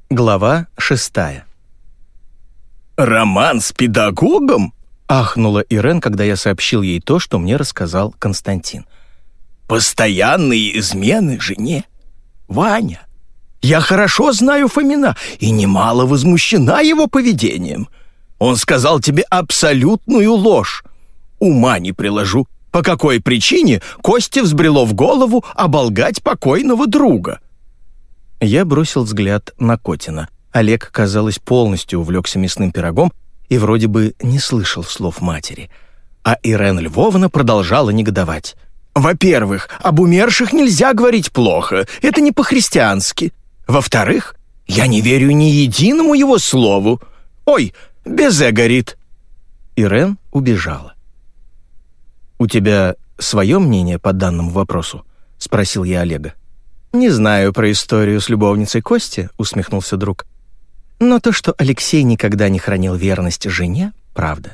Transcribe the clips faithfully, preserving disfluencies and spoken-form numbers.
Глава шестая. «Роман с педагогом?» — ахнула Ирен, когда я сообщил ей то, что мне рассказал Константин. «Постоянные измены жене? Ваня, я хорошо знаю Фомина и немало возмущена его поведением. Он сказал тебе абсолютную ложь. Ума не приложу, по какой причине Косте взбрело в голову оболгать покойного друга». Я бросил взгляд на Котина. Олег, казалось, полностью увлекся мясным пирогом и вроде бы не слышал слов матери. А Ирен Львовна продолжала негодовать. «Во-первых, об умерших нельзя говорить плохо, это не по-христиански. Во-вторых, я не верю ни единому его слову. Ой, безе горит». Ирен убежала. «У тебя свое мнение по данному вопросу?» — спросил я Олега. «Не знаю про историю с любовницей Кости», — усмехнулся друг. «Но то, что Алексей никогда не хранил верность жене, правда.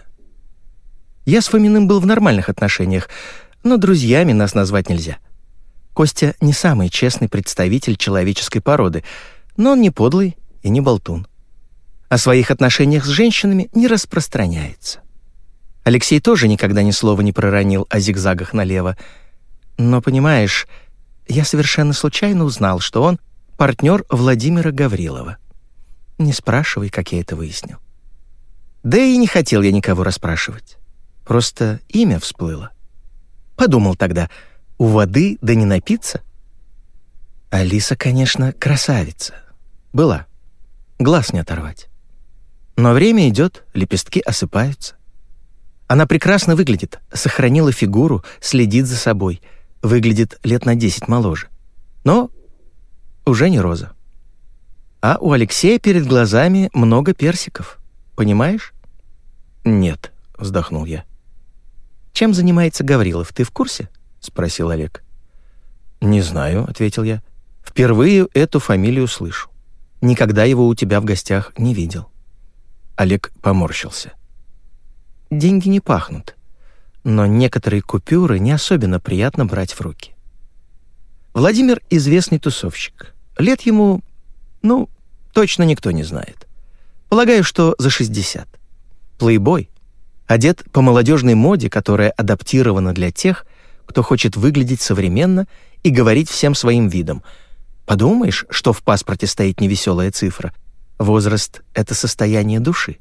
Я с Фоминым был в нормальных отношениях, но друзьями нас назвать нельзя. Костя не самый честный представитель человеческой породы, но он не подлый и не болтун. О своих отношениях с женщинами не распространяется. Алексей тоже никогда ни слова не проронил о зигзагах налево. Но, понимаешь, я совершенно случайно узнал, что он партнер Владимира Гаврилова. Не спрашивай, как я это выяснил. Да и не хотел я никого расспрашивать. Просто имя всплыло. Подумал тогда, у воды да не напиться. Алиса, конечно, красавица. Была. Глаз не оторвать. Но время идет, лепестки осыпаются. Она прекрасно выглядит, сохранила фигуру, следит за собой, выглядит лет на десять моложе. Но уже не роза. А у Алексея перед глазами много персиков. Понимаешь? «Нет», — вздохнул я. «Чем занимается Гаврилов, ты в курсе?» — спросил Олег. «Не знаю», — ответил я. «Впервые эту фамилию слышу. Никогда его у тебя в гостях не видел». Олег поморщился. «Деньги не пахнут, но некоторые купюры не особенно приятно брать в руки. Владимир — известный тусовщик. Лет ему, ну, точно никто не знает. Полагаю, что за шестьдесят. Плейбой. Одет по молодежной моде, которая адаптирована для тех, кто хочет выглядеть современно и говорить всем своим видом. Подумаешь, что в паспорте стоит невеселая цифра. Возраст — это состояние души.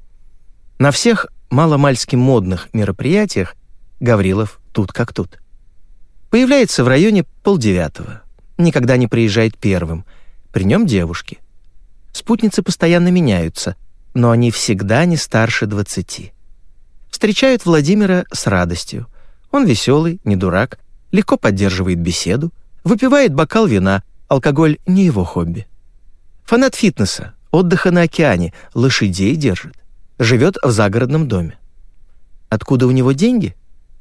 На всех маломальски модных мероприятиях Гаврилов тут как тут. Появляется в районе полдевятого. Никогда не приезжает первым. При нем девушки. Спутницы постоянно меняются, но они всегда не старше двадцати. Встречают Владимира с радостью. Он веселый, не дурак, легко поддерживает беседу, выпивает бокал вина, алкоголь не его хобби. Фанат фитнеса, отдыха на океане, лошадей держит. Живет в загородном доме. Откуда у него деньги?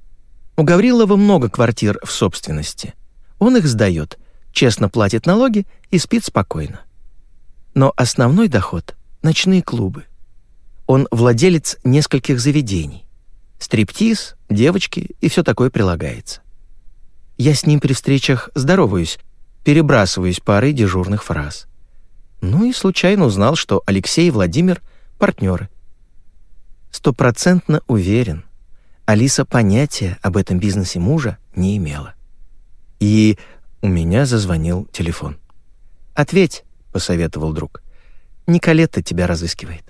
У Гаврилова много квартир в собственности. Он их сдает, честно платит налоги и спит спокойно. Но основной доход — ночные клубы. Он владелец нескольких заведений. Стриптиз, девочки и все такое прилагается. Я с ним при встречах здороваюсь, перебрасываюсь парой дежурных фраз. Ну и случайно узнал, что Алексей и Владимир — партнеры. Стопроцентно уверен, Алиса понятия об этом бизнесе мужа не имела. И у меня зазвонил телефон. «Ответь», — посоветовал друг. «Николетта тебя разыскивает».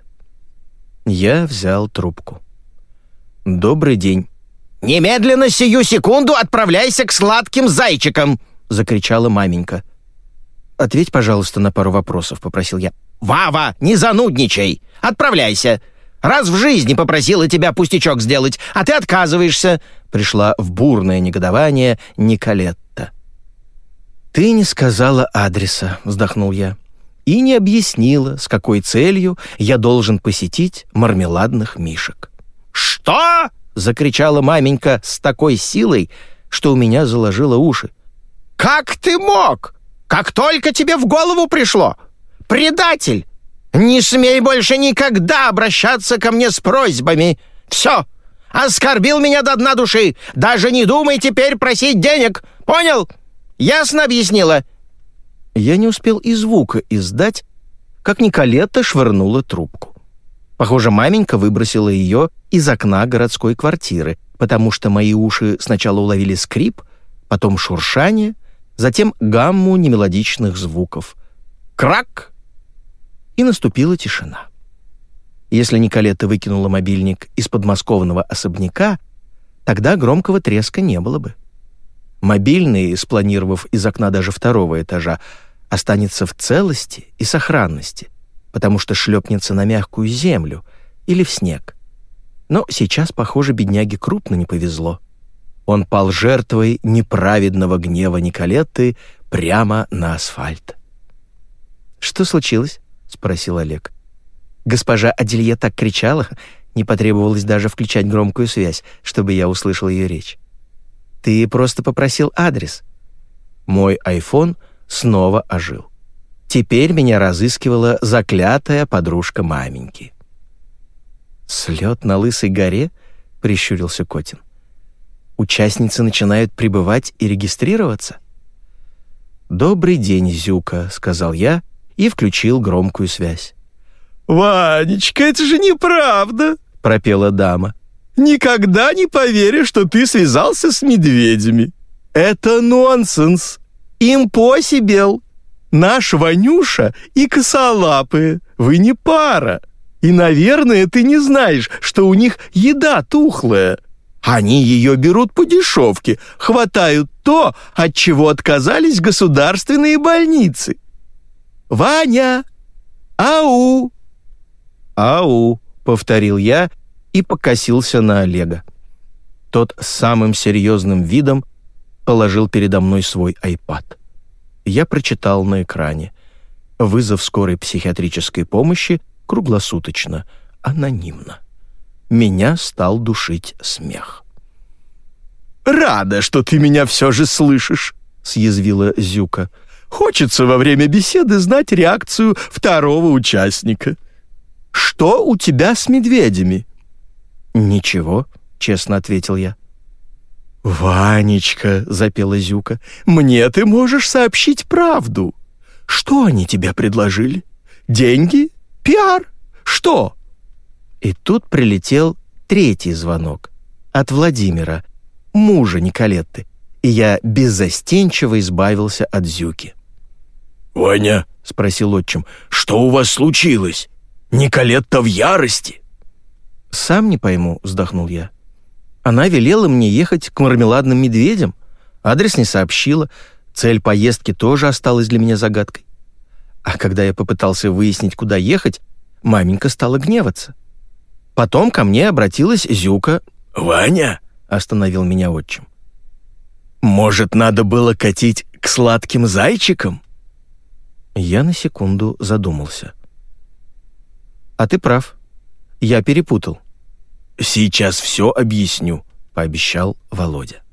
Я взял трубку. «Добрый день». «Немедленно сию секунду отправляйся к сладким зайчикам!» — закричала маменька. «Ответь, пожалуйста, на пару вопросов», — попросил я. «Вава, не занудничай! Отправляйся! Раз в жизни попросила тебя пустячок сделать, а ты отказываешься!» Пришла в бурное негодование Николетта. «Ты не сказала адреса», — вздохнул я, «и не объяснила, с какой целью я должен посетить мармеладных мишек». «Что?» — закричала маменька с такой силой, что у меня заложило уши. «Как ты мог? Как только тебе в голову пришло? Предатель! Не смей больше никогда обращаться ко мне с просьбами! Все! Оскорбил меня до дна души! Даже не думай теперь просить денег! Понял? Ясно объяснила?» Я не успел и звука издать, как Николетта швырнула трубку. Похоже, маменька выбросила ее из окна городской квартиры, потому что мои уши сначала уловили скрип, потом шуршание, затем гамму немелодичных звуков. Крак! И наступила тишина. Если Николетта выкинула мобильник из подмосковного особняка, тогда громкого треска не было бы. Мобильный, спланировав из окна даже второго этажа, останется в целости и сохранности, потому что шлепнется на мягкую землю или в снег. Но сейчас, похоже, бедняге крупно не повезло. Он пал жертвой неправедного гнева Николетты прямо на асфальт. «Что случилось?» — спросил Олег. Госпожа Аделье так кричала, не потребовалось даже включать громкую связь, чтобы я услышал ее речь. «Ты просто попросил адрес». Мой айфон снова ожил. Теперь меня разыскивала заклятая подружка маменьки. «Слет на Лысой горе?» — прищурился Котин. «Участницы начинают прибывать и регистрироваться?» «Добрый день, Зюка», — сказал я и включил громкую связь. «Ванечка, это же неправда!» — пропела дама. «Никогда не поверю, что ты связался с медведями. Это нонсенс. Импосибл. Наш Ванюша и косолапые. Вы не пара. И, наверное, ты не знаешь, что у них еда тухлая. Они ее берут по дешевке, хватают то, от чего отказались государственные больницы. Ваня! Ау!» «Ау!» — повторил я и покосился на Олега. Тот с самым серьезным видом положил передо мной свой айпад. Я прочитал на экране: «Вызов скорой психиатрической помощи круглосуточно, анонимно». Меня стал душить смех. «Рада, что ты меня все же слышишь», — съязвила Зюка. «Хочется во время беседы знать реакцию второго участника. Что у тебя с медведями?» «Ничего», — честно ответил я. «Ванечка», — запела Зюка, — «мне ты можешь сообщить правду. Что они тебе предложили? Деньги? Пиар? Что?» И тут прилетел третий звонок от Владимира, мужа Николетты, и я беззастенчиво избавился от Зюки. «Ваня», — спросил отчим, — «что у вас случилось? Николетта в ярости?» «Сам не пойму», — вздохнул я. «Она велела мне ехать к мармеладным медведям, адрес не сообщила, цель поездки тоже осталась для меня загадкой. А когда я попытался выяснить, куда ехать, маменька стала гневаться. Потом ко мне обратилась Зюка». «Ваня», — остановил меня отчим, — «может, надо было катить к сладким зайчикам?» Я на секунду задумался. «А ты прав. Я перепутал». «Сейчас все объясню», — пообещал Володя.